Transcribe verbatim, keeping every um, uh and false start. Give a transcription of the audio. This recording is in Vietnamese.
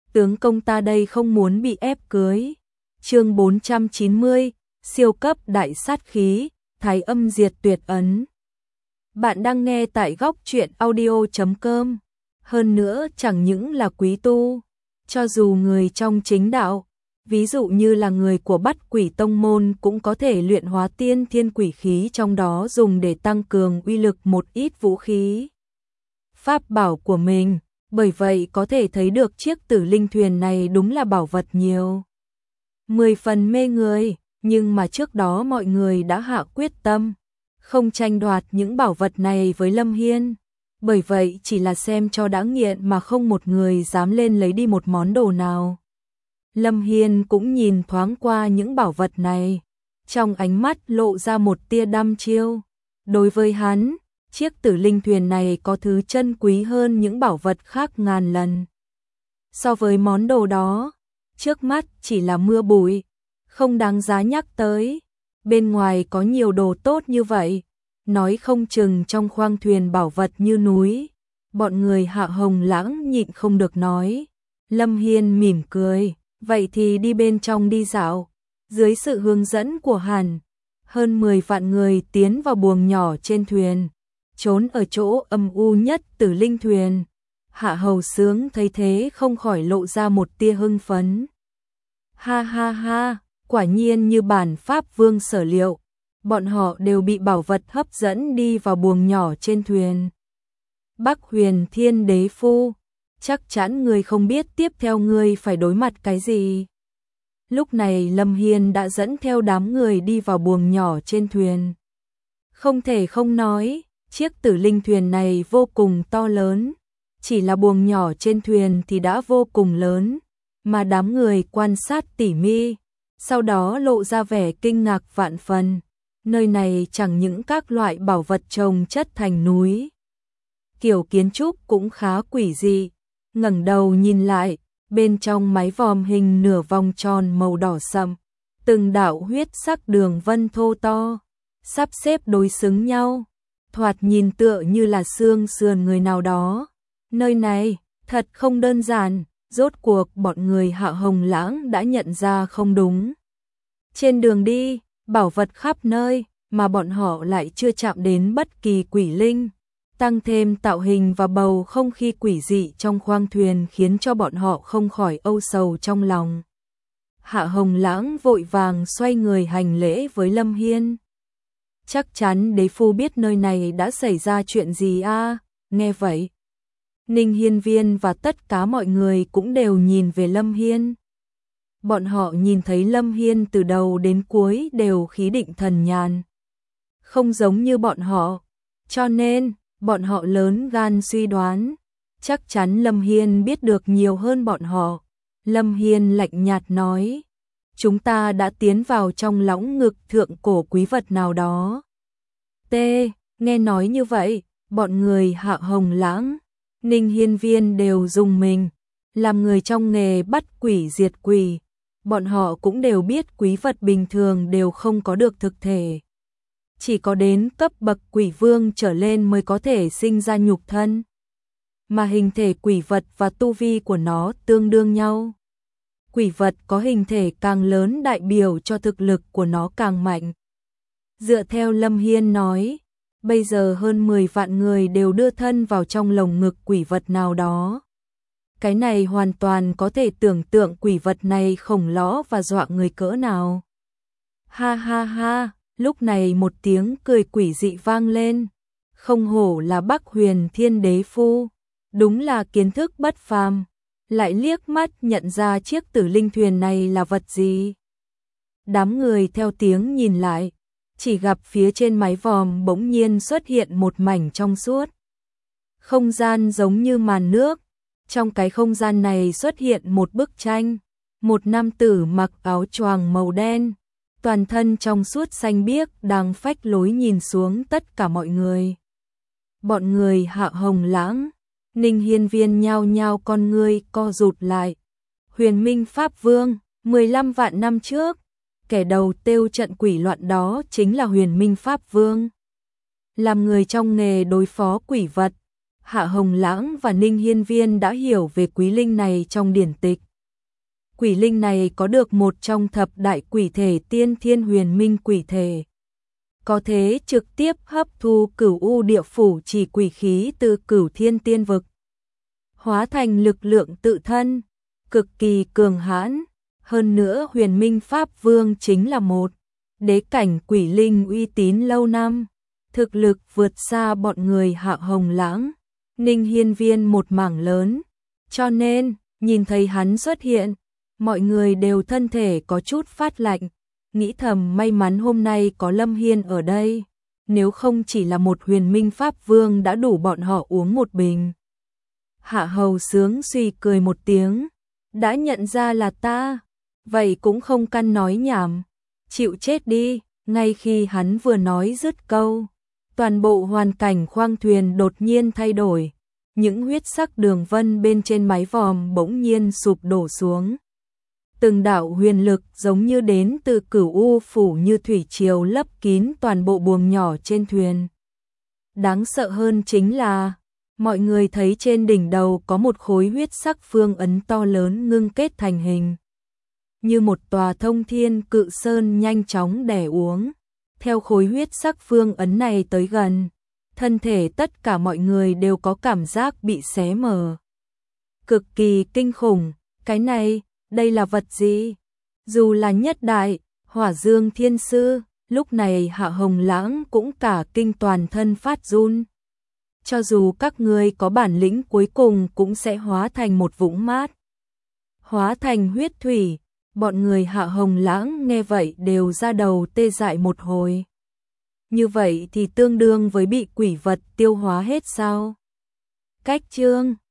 tướng công ta đây không muốn bị ép cưới. Chương bốn trăm chín mươi, siêu cấp đại sát khí, Thái Âm Diệt Tuyệt Ấn. Bạn đang nghe tại góc truyện audio chấm com. Hơn nữa chẳng những là quý tu, cho dù người trong chính đạo, ví dụ như là người của Bắt Quỷ Tông môn cũng có thể luyện hóa tiên thiên quỷ khí trong đó dùng để tăng cường uy lực một ít vũ khí pháp bảo của mình, bởi vậy có thể thấy được chiếc tử linh thuyền này đúng là bảo vật nhiều. Mười phần mê người, nhưng mà trước đó mọi người đã hạ quyết tâm, không tranh đoạt những bảo vật này với Lâm Hiên. Bởi vậy chỉ là xem cho đã nghiện mà không một người dám lên lấy đi một món đồ nào. Lâm Hiên cũng nhìn thoáng qua những bảo vật này, trong ánh mắt lộ ra một tia đăm chiêu. Đối với hắn, chiếc tử linh thuyền này có thứ chân quý hơn những bảo vật khác ngàn lần. So với món đồ đó, trước mắt chỉ là mưa bụi, không đáng giá nhắc tới. Bên ngoài có nhiều đồ tốt như vậy, nói không chừng trong khoang thuyền bảo vật như núi. Bọn người Hạ Hồng Lãng nhịn không được nói. Lâm Hiên mỉm cười, vậy thì đi bên trong đi dạo. Dưới sự hướng dẫn của Hàn, hơn mười vạn người tiến vào buồng nhỏ trên thuyền, trốn ở chỗ âm u nhất tử linh thuyền. Hạ Hầu Sướng thấy thế không khỏi lộ ra một tia hưng phấn. Ha ha ha, quả nhiên như bản Pháp Vương sở liệu, bọn họ đều bị bảo vật hấp dẫn đi vào buồng nhỏ trên thuyền. Bắc Huyền Thiên Đế Phu, chắc chắn người không biết tiếp theo người phải đối mặt cái gì. Lúc này Lâm Hiên đã dẫn theo đám người đi vào buồng nhỏ trên thuyền. Không thể không nói, chiếc tử linh thuyền này vô cùng to lớn. Chỉ là buồng nhỏ trên thuyền thì đã vô cùng lớn, mà đám người quan sát tỉ mỉ, sau đó lộ ra vẻ kinh ngạc vạn phần. Nơi này chẳng những các loại bảo vật chồng chất thành núi, kiểu kiến trúc cũng khá quỷ dị. Ngẩng đầu nhìn lại, bên trong mái vòm hình nửa vòng tròn màu đỏ sậm, từng đạo huyết sắc đường vân thô to, sắp xếp đối xứng nhau, thoạt nhìn tựa như là xương sườn người nào đó. Nơi này, thật không đơn giản, rốt cuộc bọn người Hạ Hồng Lãng đã nhận ra không đúng. Trên đường đi, bảo vật khắp nơi, mà bọn họ lại chưa chạm đến bất kỳ quỷ linh. Tăng thêm tạo hình và bầu không khí quỷ dị trong khoang thuyền khiến cho bọn họ không khỏi âu sầu trong lòng. Hạ Hồng Lãng vội vàng xoay người hành lễ với Lâm Hiên. Chắc chắn đế phu biết nơi này đã xảy ra chuyện gì a? À? Nghe vậy, Ninh Hiên Viên và tất cả mọi người cũng đều nhìn về Lâm Hiên. Bọn họ nhìn thấy Lâm Hiên từ đầu đến cuối đều khí định thần nhàn, không giống như bọn họ, cho nên bọn họ lớn gan suy đoán, chắc chắn Lâm Hiên biết được nhiều hơn bọn họ. Lâm Hiên lạnh nhạt nói, chúng ta đã tiến vào trong lõng ngực thượng cổ quý vật nào đó. T, nghe nói như vậy, bọn người Hạ Hồng Lãng, Ninh Hiên Viên đều rùng mình. Làm người trong nghề bắt quỷ diệt quỷ, bọn họ cũng đều biết quý vật bình thường đều không có được thực thể. Chỉ có đến cấp bậc quỷ vương trở lên mới có thể sinh ra nhục thân. Mà hình thể quỷ vật và tu vi của nó tương đương nhau. Quỷ vật có hình thể càng lớn đại biểu cho thực lực của nó càng mạnh. Dựa theo Lâm Hiên nói, bây giờ hơn mười vạn người đều đưa thân vào trong lồng ngực quỷ vật nào đó. Cái này hoàn toàn có thể tưởng tượng quỷ vật này khổng lõ và dọa người cỡ nào. Ha ha ha, lúc này một tiếng cười quỷ dị vang lên. Không hổ là Bắc Huyền Thiên Đế Phu, đúng là kiến thức bất phàm, lại liếc mắt nhận ra chiếc tử linh thuyền này là vật gì. Đám người theo tiếng nhìn lại, chỉ gặp phía trên mái vòm bỗng nhiên xuất hiện một mảnh trong suốt. Không gian giống như màn nước, trong cái không gian này xuất hiện một bức tranh, một nam tử mặc áo choàng màu đen, toàn thân trong suốt xanh biếc đang phách lối nhìn xuống tất cả mọi người. Bọn người Hạ Hồng Lãng, Ninh Hiên Viên nhao nhao con ngươi co rụt lại. Huyền Minh Pháp Vương, mười lăm vạn năm trước, kẻ đầu têu trận quỷ loạn đó chính là Huyền Minh Pháp Vương. Làm người trong nghề đối phó quỷ vật, Hạ Hồng Lãng và Ninh Hiên Viên đã hiểu về quỷ linh này trong điển tịch. Quỷ linh này có được một trong thập đại quỷ thể Tiên Thiên Huyền Minh quỷ thể. Có thể trực tiếp hấp thu Cửu U Địa Phủ chỉ quỷ khí từ Cửu Thiên Tiên Vực, hóa thành lực lượng tự thân, cực kỳ cường hãn. Hơn nữa Huyền Minh Pháp Vương chính là một đế cảnh quỷ linh uy tín lâu năm, thực lực vượt xa bọn người Hạ Hồng Lãng, Ninh Hiên Viên một mảng lớn, cho nên nhìn thấy hắn xuất hiện, mọi người đều thân thể có chút phát lạnh, nghĩ thầm may mắn hôm nay có Lâm Hiên ở đây, nếu không chỉ là một Huyền Minh Pháp Vương đã đủ bọn họ uống một bình. Hạ Hầu Sướng suy cười một tiếng, đã nhận ra là ta, vậy cũng không căn nói nhảm, chịu chết đi. Ngay khi hắn vừa nói dứt câu, toàn bộ hoàn cảnh khoang thuyền đột nhiên thay đổi, những huyết sắc đường vân bên trên mái vòm bỗng nhiên sụp đổ xuống. Từng đạo huyền lực giống như đến từ Cửu U phủ như thủy triều lấp kín toàn bộ buồng nhỏ trên thuyền. Đáng sợ hơn chính là, mọi người thấy trên đỉnh đầu có một khối huyết sắc phương ấn to lớn ngưng kết thành hình, như một tòa thông thiên cự sơn nhanh chóng đè uống. Theo khối huyết sắc phương ấn này tới gần, thân thể tất cả mọi người đều có cảm giác bị xé mở. Cực kỳ kinh khủng, cái này, đây là vật gì? Dù là nhất đại, Hỏa Dương Thiên Sư, lúc này Hạ Hồng Lãng cũng cả kinh toàn thân phát run. Cho dù các ngươi có bản lĩnh cuối cùng cũng sẽ hóa thành một vũng mát, hóa thành huyết thủy. Bọn người Hạ Hồng Lãng nghe vậy đều ra đầu tê dại một hồi. Như vậy thì tương đương với bị quỷ vật tiêu hóa hết sao? Cách chương